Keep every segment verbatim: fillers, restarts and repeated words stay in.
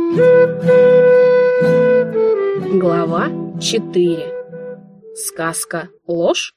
Глава четыре. Сказка «Ложь».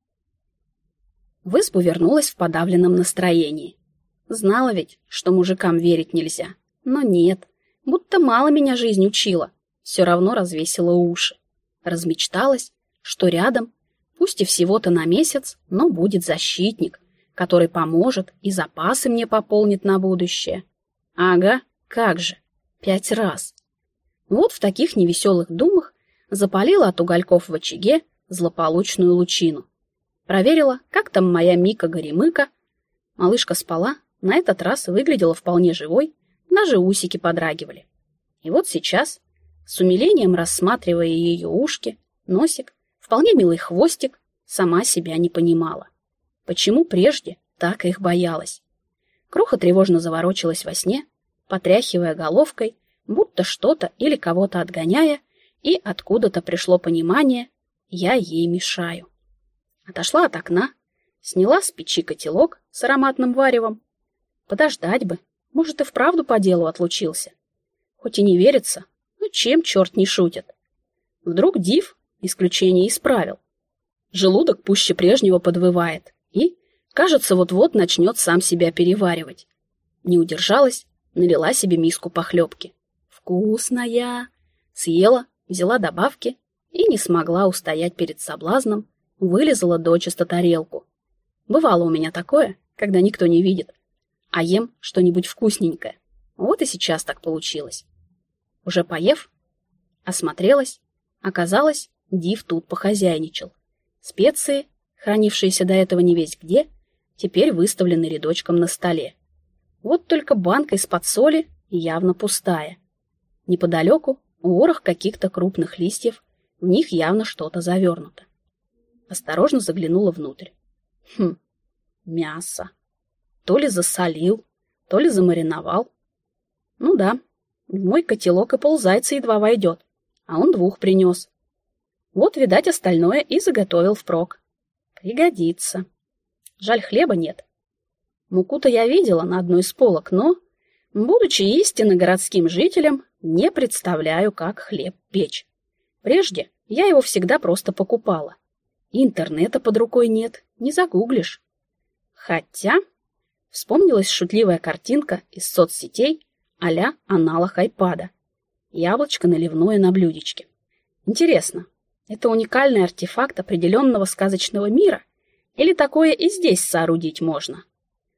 В избу вернулась в подавленном настроении. Знала ведь, что мужикам верить нельзя. Но нет, будто мало меня жизнь учила. Все равно развесила уши. Размечталась, что рядом, пусть и всего-то на месяц, но будет защитник, который поможет и запасы мне пополнит на будущее. Ага, как же, пять раз. Вот в таких невеселых думах запалила от угольков в очаге злополучную лучину. Проверила, как там моя Мика-горемыка. Малышка спала, на этот раз выглядела вполне живой, даже усики подрагивали. И вот сейчас, с умилением рассматривая ее ушки, носик, вполне милый хвостик, сама себя не понимала. Почему прежде так их боялась? Кроха тревожно заворочилась во сне, потряхивая головкой, будто что-то или кого-то отгоняя, и откуда-то пришло понимание: я ей мешаю. Отошла от окна, сняла с печи котелок с ароматным варевом. Подождать бы, может, и вправду по делу отлучился. Хоть и не верится, но чем черт не шутит? Вдруг Див исключение исправил. Желудок пуще прежнего подвывает и, кажется, вот-вот начнет сам себя переваривать. Не удержалась, налила себе миску похлебки. Вкусная! Съела, взяла добавки и не смогла устоять перед соблазном, вылизала дочисто тарелку. Бывало у меня такое, когда никто не видит, а ем что-нибудь вкусненькое. Вот и сейчас так получилось. Уже поев, осмотрелась, оказалось, Див тут похозяйничал. Специи, хранившиеся до этого не весь где, теперь выставлены рядочком на столе. Вот только банка из-под соли явно пустая. Неподалеку ворох каких-то крупных листьев, в них явно что-то завернуто. Осторожно заглянула внутрь. Хм, мясо. То ли засолил, то ли замариновал. Ну да, в мой котелок и ползайца едва войдет, а он двух принес. Вот, видать, остальное и заготовил впрок. Пригодится. Жаль, хлеба нет. Муку-то я видела на одной из полок, но, будучи истинно городским жителем, не представляю, как хлеб печь. Прежде я его всегда просто покупала. Интернета под рукой нет, не загуглишь. Хотя вспомнилась шутливая картинка из соцсетей а-ля аналог айпада. Яблочко наливное на блюдечке. Интересно, это уникальный артефакт определенного сказочного мира? Или такое и здесь соорудить можно?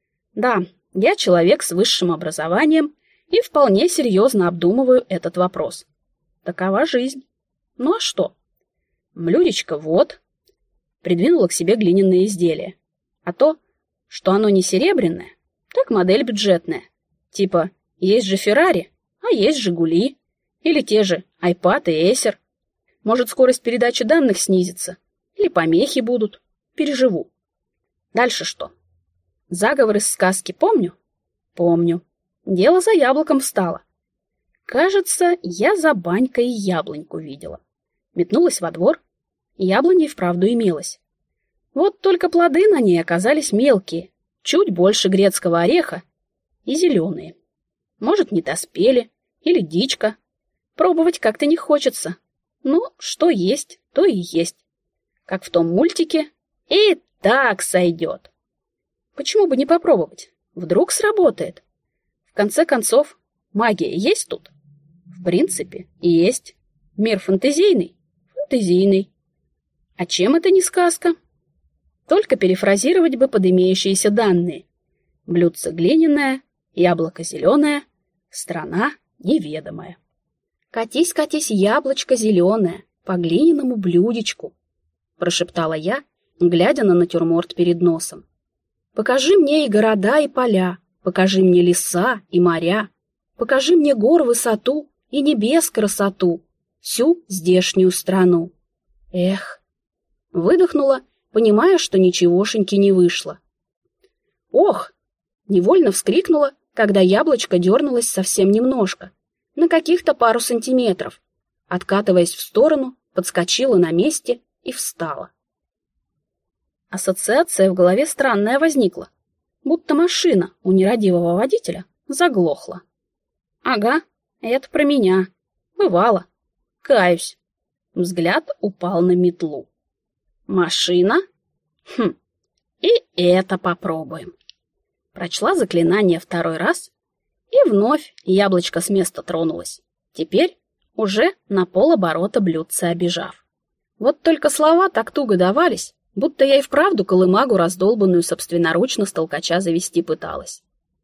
Да, я человек с высшим образованием и вполне серьезно обдумываю этот вопрос. Такова жизнь. Ну а что? Блюдечко вот. Придвинула к себе глиняное изделие. А то, что оно не серебряное, так модель бюджетная. Типа, есть же Феррари, а есть Жигули. Или те же айпад и эйсер. Может, скорость передачи данных снизится. Или помехи будут. Переживу. Дальше что? Заговор из сказки помню? Помню. Дело за яблоком встало. Кажется, я за банькой яблоньку видела. Метнулась во двор. Яблоня и вправду имелась. Вот только плоды на ней оказались мелкие, чуть больше грецкого ореха и зеленые. Может, не доспели, или дичка. Пробовать как-то не хочется. Ну, что есть, то и есть. Как в том мультике, и так сойдет. Почему бы не попробовать? Вдруг сработает. В конце концов, магия есть тут? В принципе, есть. Мир фантазийный? Фантазийный. А чем это не сказка? Только перефразировать бы под имеющиеся данные. Блюдце глиняное, яблоко зеленое, страна неведомая. «Катись, катись, яблочко зеленое, по глиняному блюдечку», прошептала я, глядя на натюрморт перед носом. «Покажи мне и города, и поля, покажи мне леса и моря, покажи мне гор высоту и небес красоту, всю здешнюю страну». Эх! Выдохнула, понимая, что ничегошеньки не вышло. Ох! Невольно вскрикнула, когда яблочко дернулось совсем немножко, на каких-то пару сантиметров. Откатываясь в сторону, подскочила на месте и встала. Ассоциация в голове странная возникла, будто машина у нерадивого водителя заглохла. Ага, Это про меня. Бывало. Каюсь. Взгляд упал на метлу. Машина? Хм, и это попробуем. Прочла заклинание второй раз, и вновь яблочко с места тронулось. Теперь уже на полоборота блюдце обежав. Вот только слова так туго давались, будто я и вправду колымагу раздолбанную собственноручно с толкача завести пыталась.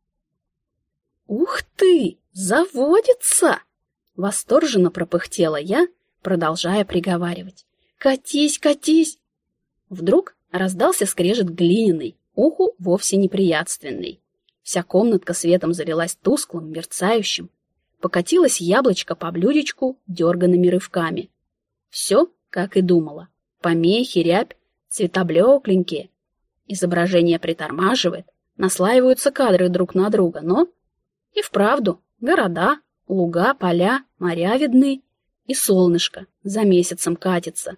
«Ух ты! Заводится!» — восторженно пропыхтела я, продолжая приговаривать. «Катись, катись!» Вдруг раздался скрежет глиняный, уху вовсе неприятственный. Вся комнатка светом залилась тусклым, мерцающим. Покатилось яблочко по блюдечку дерганными рывками. Все, как и думала. Помехи, рябь, цвета блекленькие. Изображение притормаживает, наслаиваются кадры друг на друга, но... И вправду, города, луга, поля, моря видны, и солнышко за месяцем катится.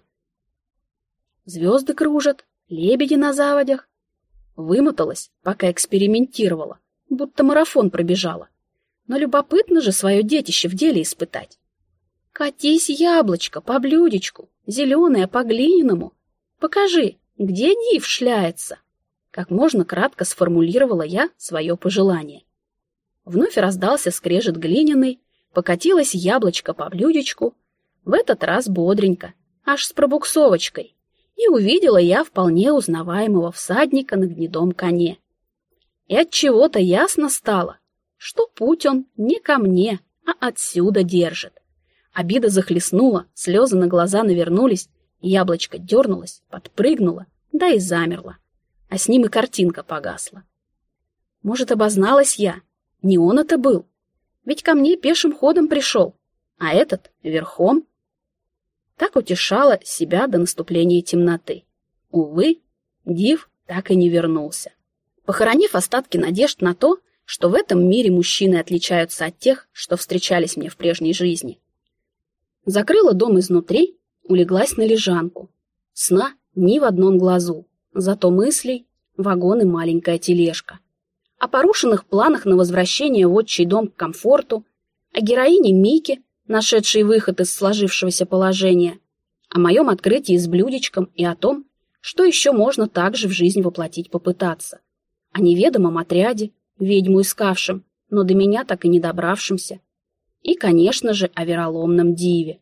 Звезды кружат, лебеди на заводях. Вымоталась, пока экспериментировала, будто марафон пробежала. Но любопытно же свое детище в деле испытать. Катись, яблочко, по блюдечку, зеленое по глиняному. Покажи, где див шляется. Как можно кратко сформулировала я свое пожелание. Вновь раздался скрежет глиняный, покатилось яблочко по блюдечку, в этот раз бодренько, аж с пробуксовочкой, и увидела я вполне узнаваемого всадника на гнедом коне. И от чего-то ясно стало, что путь он не ко мне, а отсюда держит. Обида захлестнула, слезы на глаза навернулись, яблочко дернулось, подпрыгнуло, да и замерло, а с ним и картинка погасла. Может, обозналась я? Не он это был. Ведь ко мне пешим ходом пришел, а этот верхом. Так утешала себя до наступления темноты. Увы, див так и не вернулся. Похоронив остатки надежд на то, что в этом мире мужчины отличаются от тех, что встречались мне в прежней жизни. Закрыла дом изнутри, улеглась на лежанку. Сна ни в одном глазу, зато мыслей вагон и маленькая тележка. О порушенных планах на возвращение в отчий дом к комфорту, о героине Мике, нашедшей выход из сложившегося положения, о моем открытии с блюдечком и о том, что еще можно также в жизнь воплотить попытаться, о неведомом отряде, ведьму искавшем, но до меня так и не добравшемся, и, конечно же, о вероломном диве.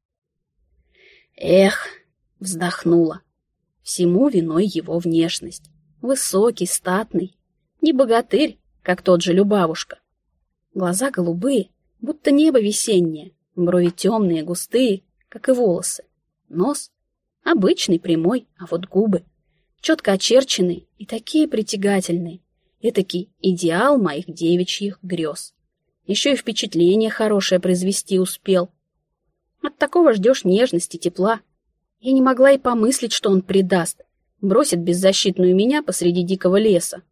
Эх, вздохнула. Всему виной его внешность. Высокий, статный, не богатырь, как тот же Любавушка. Глаза голубые, будто небо весеннее, брови темные, густые, как и волосы. Нос обычный, прямой, а вот губы четко очерченные и такие притягательные. Этакий идеал моих девичьих грез. Еще и впечатление хорошее произвести успел. От такого ждешь нежности, тепла. Я не могла и помыслить, что он предаст, бросит беззащитную меня посреди дикого леса.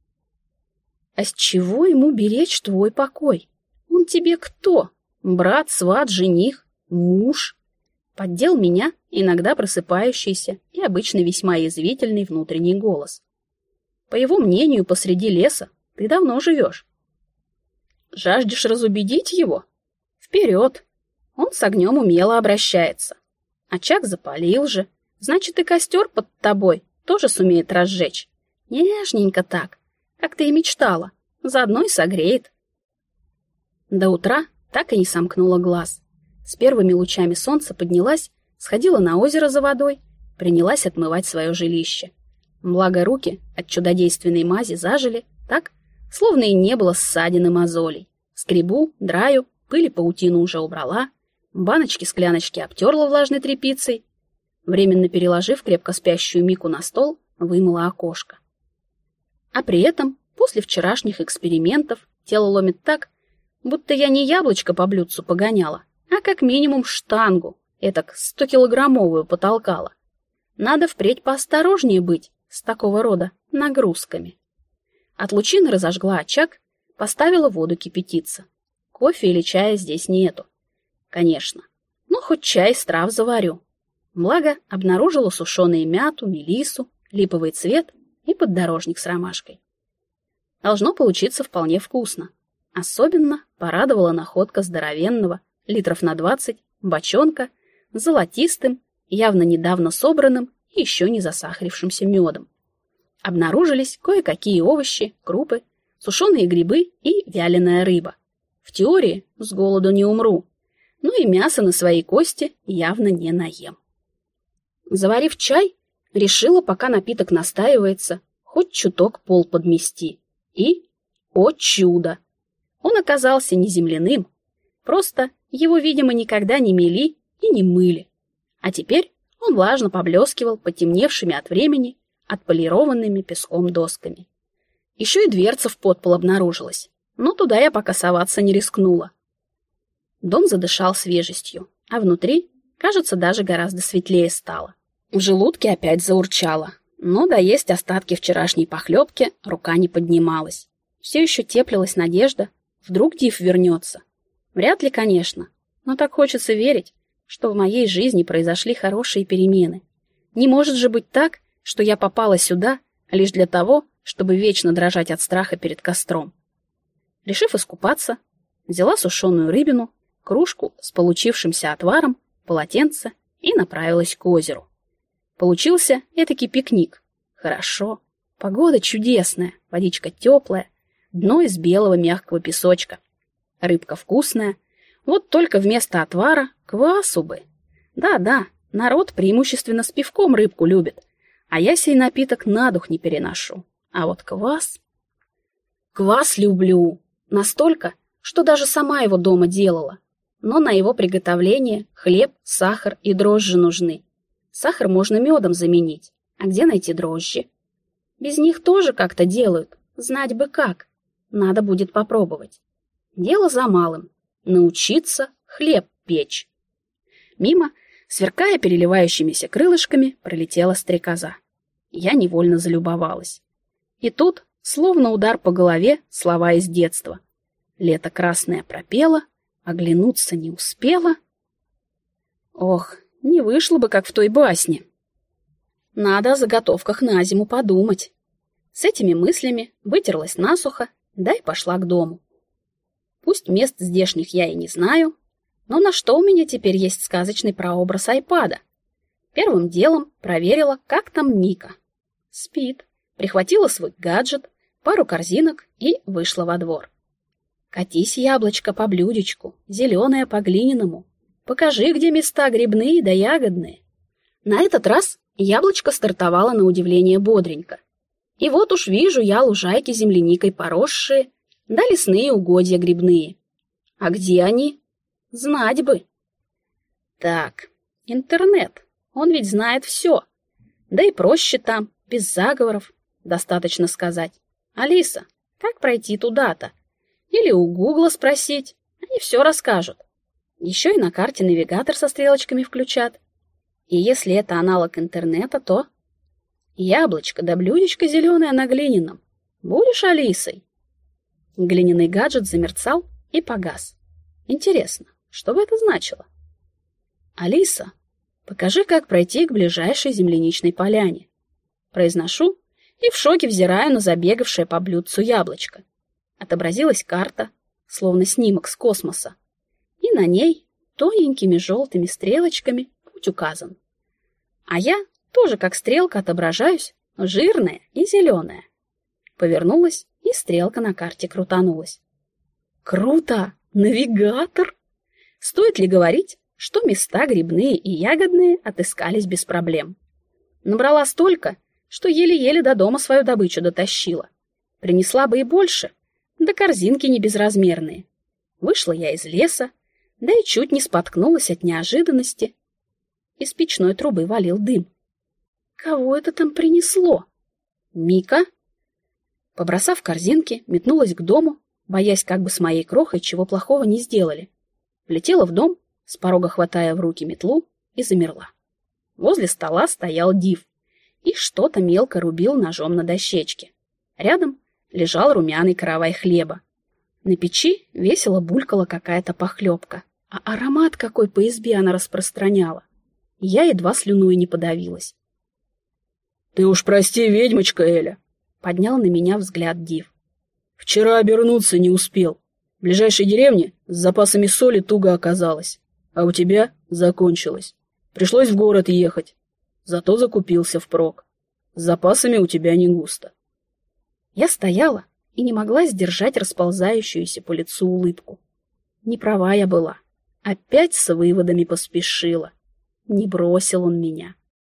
А с чего ему беречь твой покой? Он тебе кто? Брат, сват, жених, муж? Поддел меня иногда просыпающийся и обычно весьма язвительный внутренний голос. По его мнению, посреди леса ты давно живешь. Жаждешь разубедить его? Вперед! Он с огнем умело обращается. Очаг запалил же, значит, и костер под тобой тоже сумеет разжечь. Нежненько так, как ты и мечтала, заодно и согреет. До утра так и не сомкнула глаз. С первыми лучами солнца поднялась, сходила на озеро за водой, принялась отмывать свое жилище. Благо руки от чудодейственной мази зажили так, словно и не было ссадин и мозолей. Скребу, драю, пыль и паутину уже убрала, баночки-скляночки обтерла влажной тряпицей, временно переложив крепко спящую Мику на стол, вымыла окошко. А при этом, после вчерашних экспериментов, тело ломит так, будто я не яблочко по блюдцу погоняла, а как минимум штангу, этак стокилограммовую потолкала. Надо впредь поосторожнее быть с такого рода нагрузками. От лучины разожгла очаг, поставила воду кипятиться. Кофе или чая здесь нету. Конечно, но хоть чай из трав заварю. Благо, обнаружила сушеную мяту, мелиссу, липовый цвет и поддорожник с ромашкой. Должно получиться вполне вкусно. Особенно порадовала находка здоровенного, литров на двадцать, бочонка с золотистым, явно недавно собранным и еще не засахарившимся медом. Обнаружились кое-какие овощи, крупы, сушеные грибы и вяленая рыба. В теории с голоду не умру, но и мясо на свои кости явно не наем. Заварив чай, решила, пока напиток настаивается, хоть чуток пол подмести. И, о чудо! Он оказался не земляным, просто его, видимо, никогда не мели и не мыли. А теперь он влажно поблескивал потемневшими от времени, отполированными песком досками. Еще и дверца в подпол обнаружилась, но туда я пока соваться не рискнула. Дом задышал свежестью, а внутри, кажется, даже гораздо светлее стало. В желудке опять заурчало, но доесть остатки вчерашней похлебки рука не поднималась. Все еще теплилась надежда, вдруг Див вернется. Вряд ли, конечно, но так хочется верить, что в моей жизни произошли хорошие перемены. Не может же быть так, что я попала сюда лишь для того, чтобы вечно дрожать от страха перед костром. Решив искупаться, взяла сушеную рыбину, кружку с получившимся отваром, полотенце и направилась к озеру. Получился этакий пикник. Хорошо, погода чудесная, водичка теплая, дно из белого мягкого песочка. Рыбка вкусная, вот только вместо отвара квасу бы. Да-да, народ преимущественно с пивком рыбку любит, а я сей напиток на дух не переношу. А вот квас... Квас люблю. Настолько, что даже сама его дома делала. Но на его приготовление хлеб, сахар и дрожжи нужны. Сахар можно медом заменить. А где найти дрожжи? Без них тоже как-то делают. Знать бы как. Надо будет попробовать. Дело за малым. Научиться хлеб печь. Мимо, сверкая переливающимися крылышками, пролетела стрекоза. Я невольно залюбовалась. И тут, словно удар по голове, слова из детства. Лето красное пропело, оглянуться не успела. Ох, не вышло бы, как в той басне. Надо о заготовках на зиму подумать. С этими мыслями вытерлась насухо, да и пошла к дому. Пусть мест здешних я и не знаю, но на что у меня теперь есть сказочный прообраз айпада? Первым делом проверила, как там Мика. Спит. Прихватила свой гаджет, пару корзинок и вышла во двор. Катись, яблочко, по блюдечку, зеленое по глиняному. Покажи, где места грибные да ягодные. На этот раз яблочко стартовало на удивление бодренько. И вот уж вижу я лужайки земляникой поросшие, да лесные угодья грибные. А где они? Знать бы. Так, интернет, он ведь знает все. Да и проще там, без заговоров. Достаточно сказать: «Алиса, как пройти туда-то?» Или у Гугла спросить, они все расскажут. Еще и на карте навигатор со стрелочками включат. И если это аналог интернета, то... Яблочко да блюдечко зеленое на глиняном. Будешь Алисой? Глиняный гаджет замерцал и погас. Интересно, что бы это значило? Алиса, покажи, как пройти к ближайшей земляничной поляне. Произношу и в шоке взираю на забегавшее по блюдцу яблочко. Отобразилась карта, словно снимок с космоса, и на ней тоненькими желтыми стрелочками путь указан. А я тоже как стрелка отображаюсь, жирная и зеленая. Повернулась, и стрелка на карте крутанулась. Круто! Навигатор! Стоит ли говорить, что места грибные и ягодные отыскались без проблем? Набрала столько, что еле-еле до дома свою добычу дотащила. Принесла бы и больше, да корзинки не безразмерные. Вышла я из леса, да и чуть не споткнулась от неожиданности. Из печной трубы валил дым. Кого это там принесло? Мика? Побросав корзинки, метнулась к дому, боясь, как бы с моей крохой чего плохого не сделали. Влетела в дом, с порога хватая в руки метлу, и замерла. Возле стола стоял Див и что-то мелко рубил ножом на дощечке. Рядом лежал румяный каравай хлеба. На печи весело булькала какая-то похлебка, а аромат какой по избе она распространяла. Я едва слюной не подавилась. — Ты уж прости, ведьмочка Эля, — поднял на меня взгляд Див. — Вчера обернуться не успел. В ближайшей деревне с запасами соли туго оказалось, а у тебя закончилось. Пришлось в город ехать. Зато закупился впрок. С запасами у тебя не густо. Я стояла и не могла сдержать расползающуюся по лицу улыбку. Не права я была. Опять с выводами поспешила. Не бросил он меня.